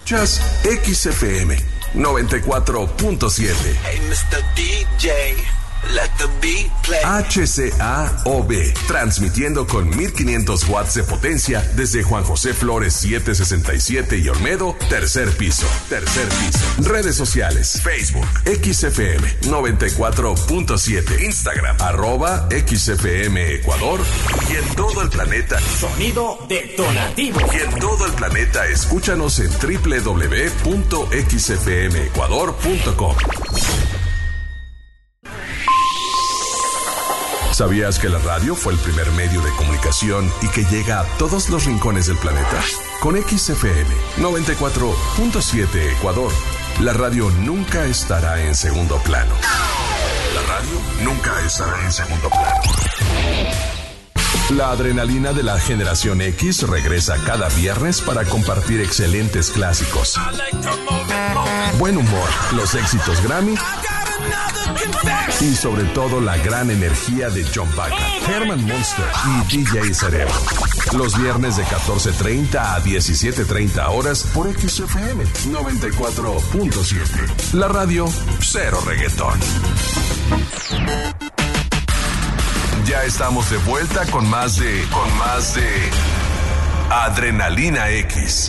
Escuchas XFM 94.7. Hey, Mr. DJ. Let the beat play. HCAOB, transmitiendo con 1500 watts de potencia desde Juan José Flores 767 y Olmedo, tercer piso. Redes sociales, Facebook, XFM 94.7, Instagram, @XFM Ecuador y en todo el planeta. Sonido detonativo. Y en todo el planeta, escúchanos en www.xfmecuador.com. ¿Sabías que la radio fue el primer medio de comunicación y que llega a todos los rincones del planeta? Con XFM 94.7 Ecuador, la radio nunca estará en segundo plano. La radio nunca estará en segundo plano. La adrenalina de la generación X regresa cada viernes para compartir excelentes clásicos, buen humor, los éxitos Grammy y sobre todo la gran energía de John Bacon, Herman Munster y DJ Cerebro. Los viernes de 14:30 a 17:30 horas por XFM 94.7. La radio cero reggaetón. Ya estamos de vuelta con más de Adrenalina X.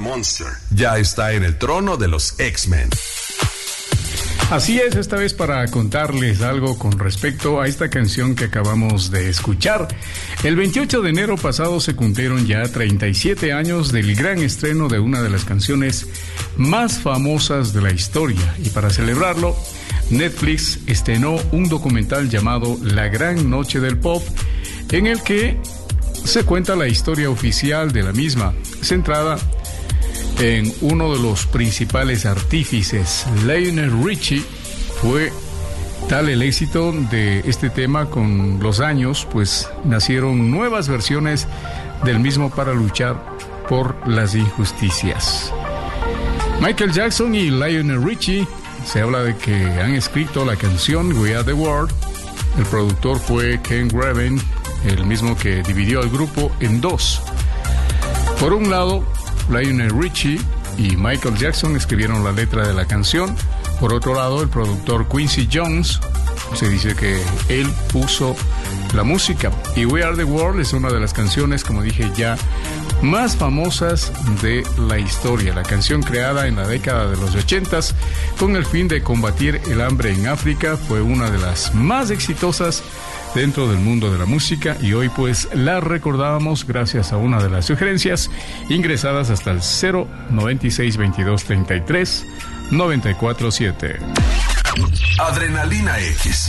Monster ya está en el trono de los X-Men. Así es, esta vez para contarles algo con respecto a esta canción que acabamos de escuchar. El 28 de enero pasado se cumplieron ya 37 años del gran estreno de una de las canciones más famosas de la historia. Y para celebrarlo, Netflix estrenó un documental llamado La Gran Noche del Pop, en el que se cuenta la historia oficial de la misma, centrada en uno de los principales artífices, Lionel Richie. Fue tal el éxito de este tema con los años, pues nacieron nuevas versiones del mismo para luchar por las injusticias. Michael Jackson y Lionel Richie, se habla de que han escrito la canción We Are The World. El productor fue Ken Graven, el mismo que dividió al grupo en dos. Por un lado, Lionel Richie y Michael Jackson escribieron la letra de la canción. Por otro lado, el productor Quincy Jones, se dice que él puso la música. Y We Are The World es una de las canciones, como dije ya, más famosas de la historia. La canción, creada en la década de los 80s con el fin de combatir el hambre en África, fue una de las más exitosas dentro del mundo de la música, y hoy pues la recordábamos gracias a una de las sugerencias ingresadas hasta el 096 22 33 947. Adrenalina X.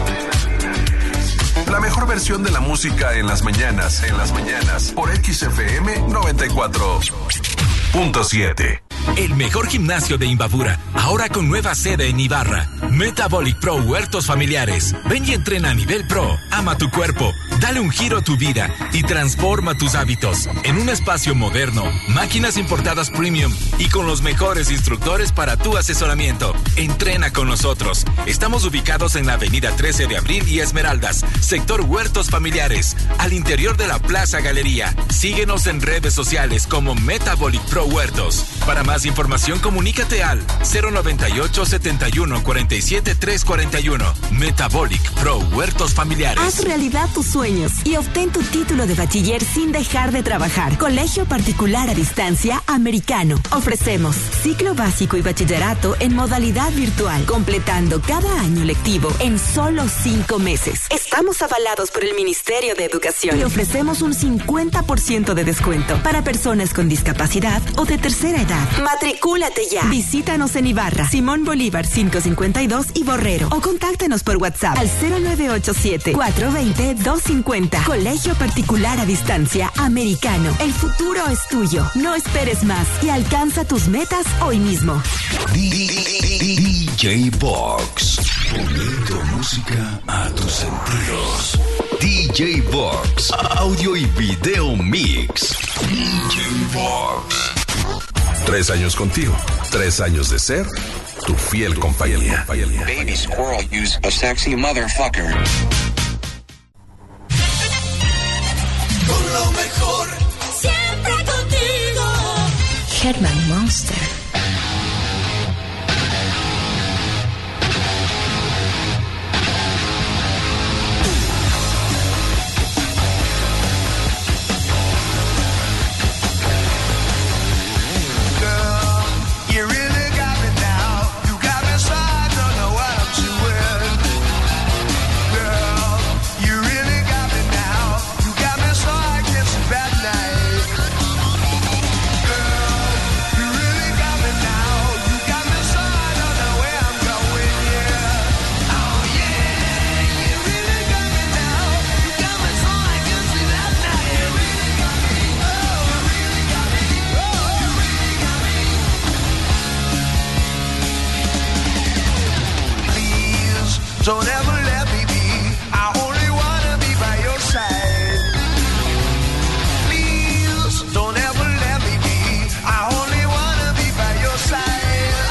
La mejor versión de la música en las mañanas, por XFM 94.7. El mejor gimnasio de Imbabura, ahora con nueva sede en Ibarra. Metabolic Pro Huertos Familiares. Ven y entrena a nivel pro. Ama tu cuerpo, dale un giro a tu vida y transforma tus hábitos. En un espacio moderno, máquinas importadas premium y con los mejores instructores para tu asesoramiento. Entrena con nosotros. Estamos ubicados en la avenida 13 de Abril y Esmeraldas, sector Huertos Familiares, al interior de la Plaza Galería. Síguenos en redes sociales como Metabolic Pro Huertos. Para más información, comunícate al 098 71 47 341. Metabolic Pro Huertos Familiares. Haz realidad tus sueños y obtén tu título de bachiller sin dejar de trabajar. Colegio Particular a Distancia Americano. Ofrecemos ciclo básico y bachillerato en modalidad virtual, completando cada año lectivo en solo 5 meses. Estamos avalados por el Ministerio de Educación y ofrecemos un 50% de descuento para personas con discapacidad o de tercera edad. Matricúlate ya. Visítanos en Ibarra, Simón Bolívar 552 y Borrero, o contáctanos por WhatsApp al 0987-420-250. Colegio Particular a Distancia Americano. El futuro es tuyo. No esperes más y alcanza tus metas hoy mismo. DJ Box. Poniendo música a tus sentidos. DJ Box. Audio y video mix. DJ Box. 3 años contigo, 3 años de ser tu fiel compañía. Baby squirrel, use a sexy motherfucker. Con lo mejor, siempre contigo. Herman Monster. Don't ever let me be. I only wanna be by your side. Please, don't ever let me be. I only wanna be by your side.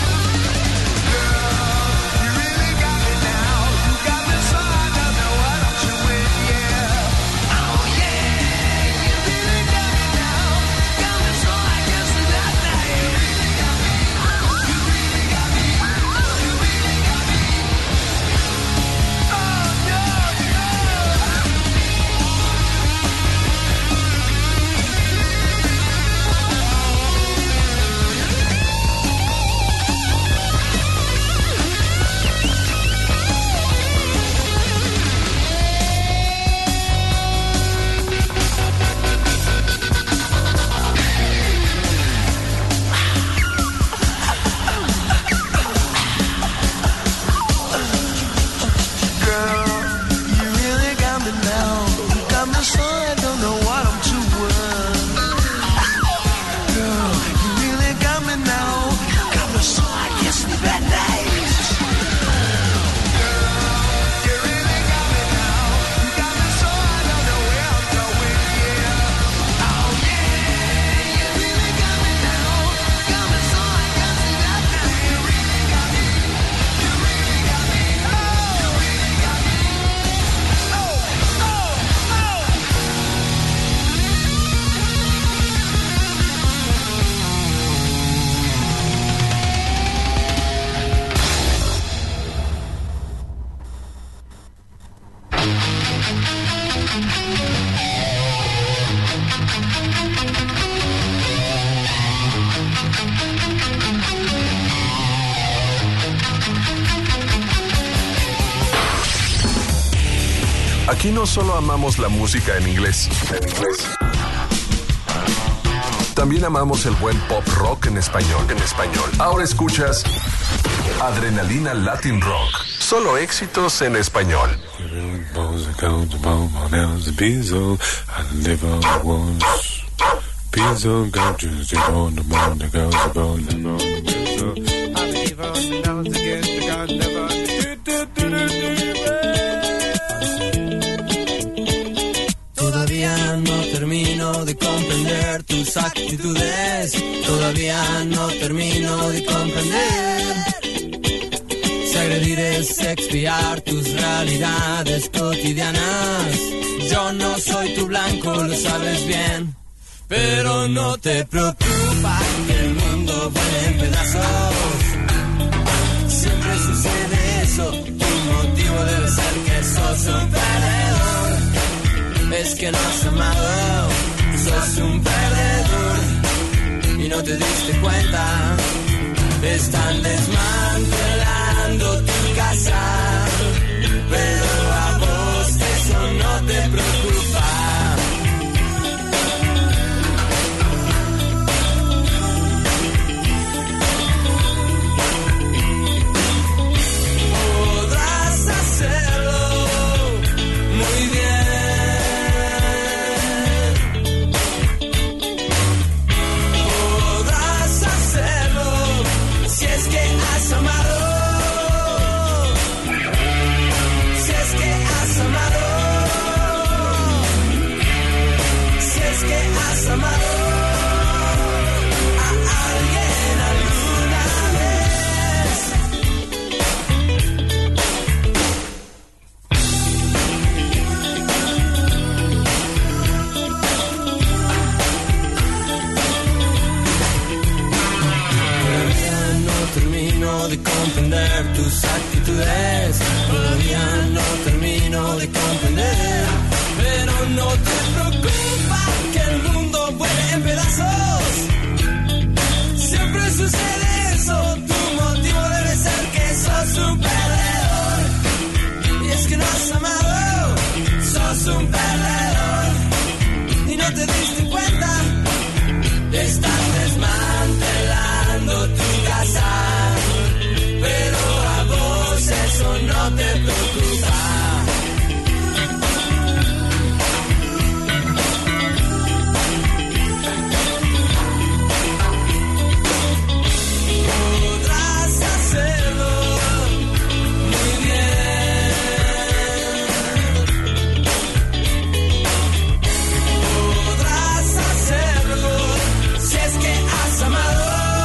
Girl, you really got me now. You got me so I don't know what I'm doing, yeah. Oh yeah, you really got me now. Got me so I can't sleep that night. You really got me. You really got me. You really got me. Aquí no solo amamos la música en inglés. También amamos el buen pop rock en español. Ahora escuchas Adrenalina Latin Rock. Solo éxitos en español. Todavía no termino de comprender tus actitudes. Todavía no termino de comprender. Si agredir es expiar tus realidades cotidianas. Yo no soy tu blanco, lo sabes bien. Pero no te preocupa que el mundo vuele en pedazos. Siempre sucede eso. Tu motivo debe ser que sos un perdedor. Es que no has amado, sos un perdedor. Y no te diste cuenta. Están desmantelando tu casa. Pero a vos eso no te preocupa. De comprender tus actitudes, todavía no termino de comprender, pero no te preocupa que el mundo vuele en pedazos. Siempre sucede eso, tu motivo debe ser que sos un perdedor. Y es que no has amado, sos un perdedor. Y no te diste cuenta, estás desmantelando tu casa. Pero a vos eso no te preocupa. Podrás hacerlo muy bien. Podrás hacerlo si es que has amado.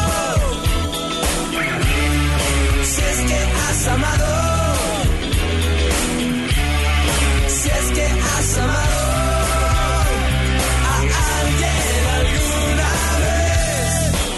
Amado, si es que has amado a alguien alguna vez.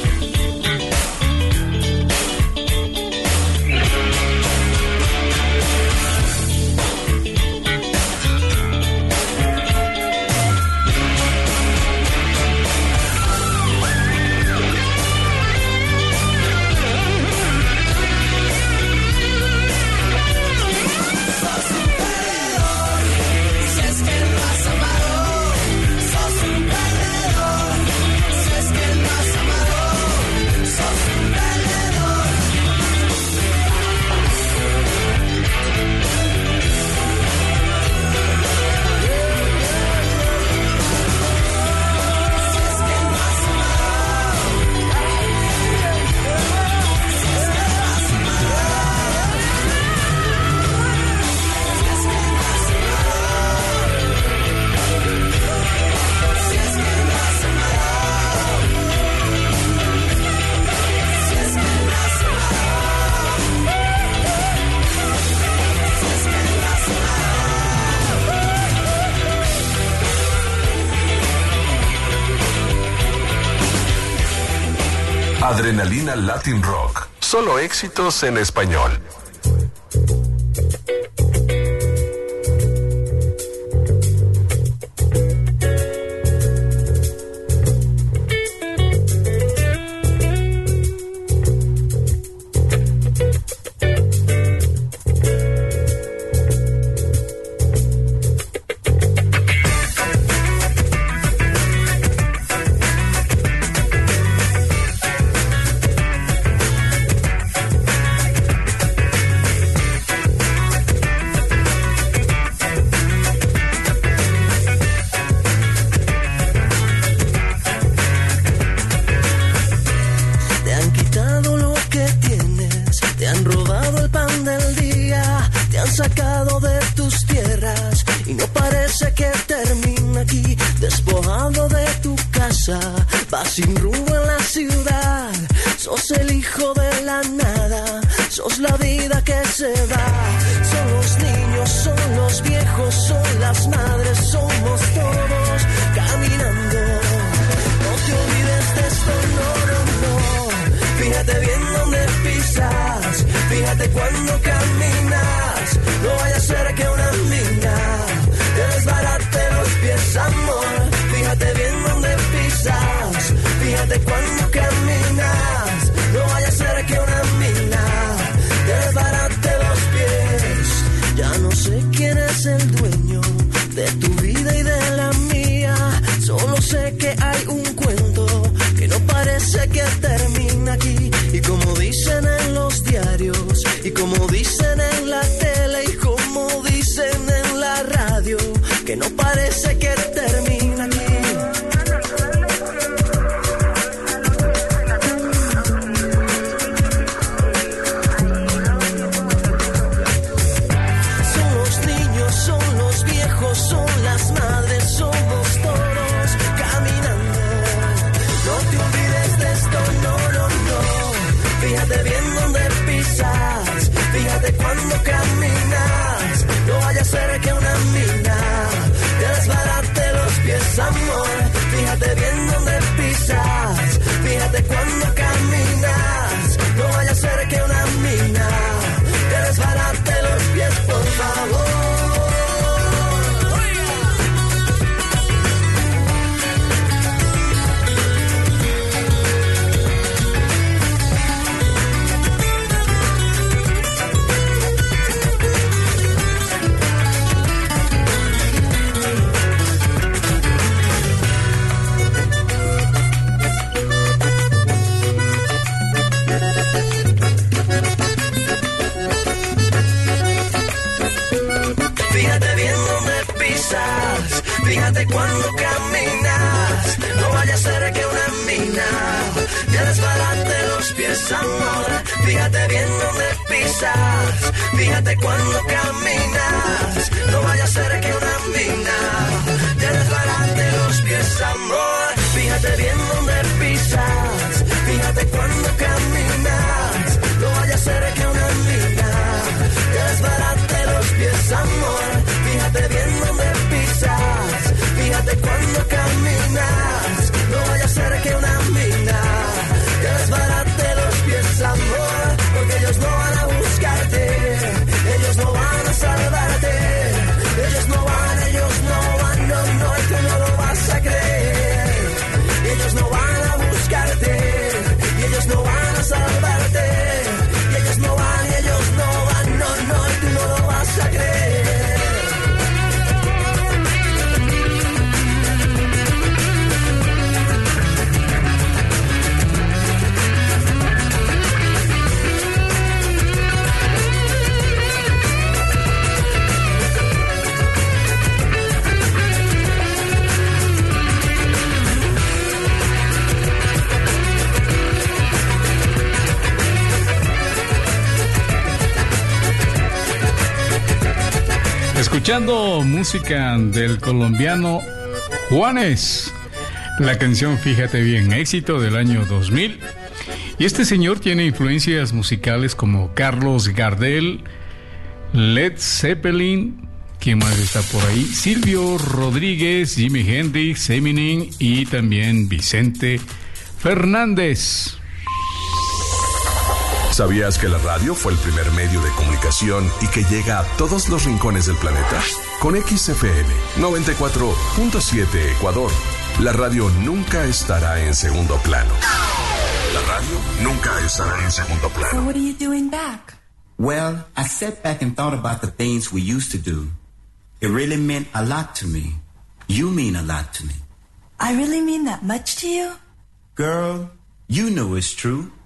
Adrenalina Latin Rock. Solo éxitos en español. prisa, vas sin rumbo en la ciudad. Sos el hijo de la nada, sos la vida que se va. Son los niños, son los viejos, son las madres, somos todos caminando. No te olvides de esto, no, no, no. Fíjate bien dónde pisas, fíjate cuando caminas. No vaya a ser que una mina te desbarate los pies, amor. Fíjate bien dónde pisas, fíjate cuando caminas. No vaya a ser que una mina te desbarate los pies. Ya no sé quién es el dueño de tu vida y de la mía. Solo sé que hay un cuento que no parece que termina aquí. Y como dicen en los diarios, y como dicen en la tele, y como dicen en la radio, que no parece que termina aquí. Son los niños, son los viejos, son las madres, somos todos caminando. No te olvides de esto, no, no, no. Fíjate bien dónde pisas, fíjate cuando caminas. No vaya a ser que una mina te desbarate los pies, amor. Fíjate bien dónde pisas, fíjate cuando caminas. No vaya a ser que una mina te desbarate los pies, por favor. Fíjate cuando caminas, no vaya a ser que una mina te desbarate los pies, amor. Fíjate bien dónde pisas, fíjate cuando caminas, no vaya a ser que una mina te desbarate los pies, amor. Fíjate bien dónde pisas, fíjate cuando caminas, no vaya a ser que una mina te desbarate los pies, amor. Fíjate bien dónde pisas, fíjate cuando caminas, no vaya a ser que una mina te desbarate los pies, amor. Porque ellos no van a buscarte, ellos no van a salvarte, ellos no van, no, no, y tú no lo vas a creer. Ellos no van a buscarte, y ellos no van a salvarte, y ellos no van, no, y tú no lo vas a creer. Escuchando música del colombiano Juanes, la canción Fíjate Bien, éxito del año 2000. Y este señor tiene influencias musicales como Carlos Gardel, Led Zeppelin, ¿quién más está por ahí? Silvio Rodríguez, Jimi Hendrix, Eminem y también Vicente Fernández. ¿Sabías que la radio fue el primer medio de comunicación y que llega a todos los rincones del planeta? Con XFM 94.7 Ecuador, la radio nunca estará en segundo plano. La radio nunca estará en segundo plano. So what are you doing back? Well, I sat back and thought about the things we used to do. It really meant a lot to me. You mean a lot to me. I really mean that much to you? Girl, you know it's true.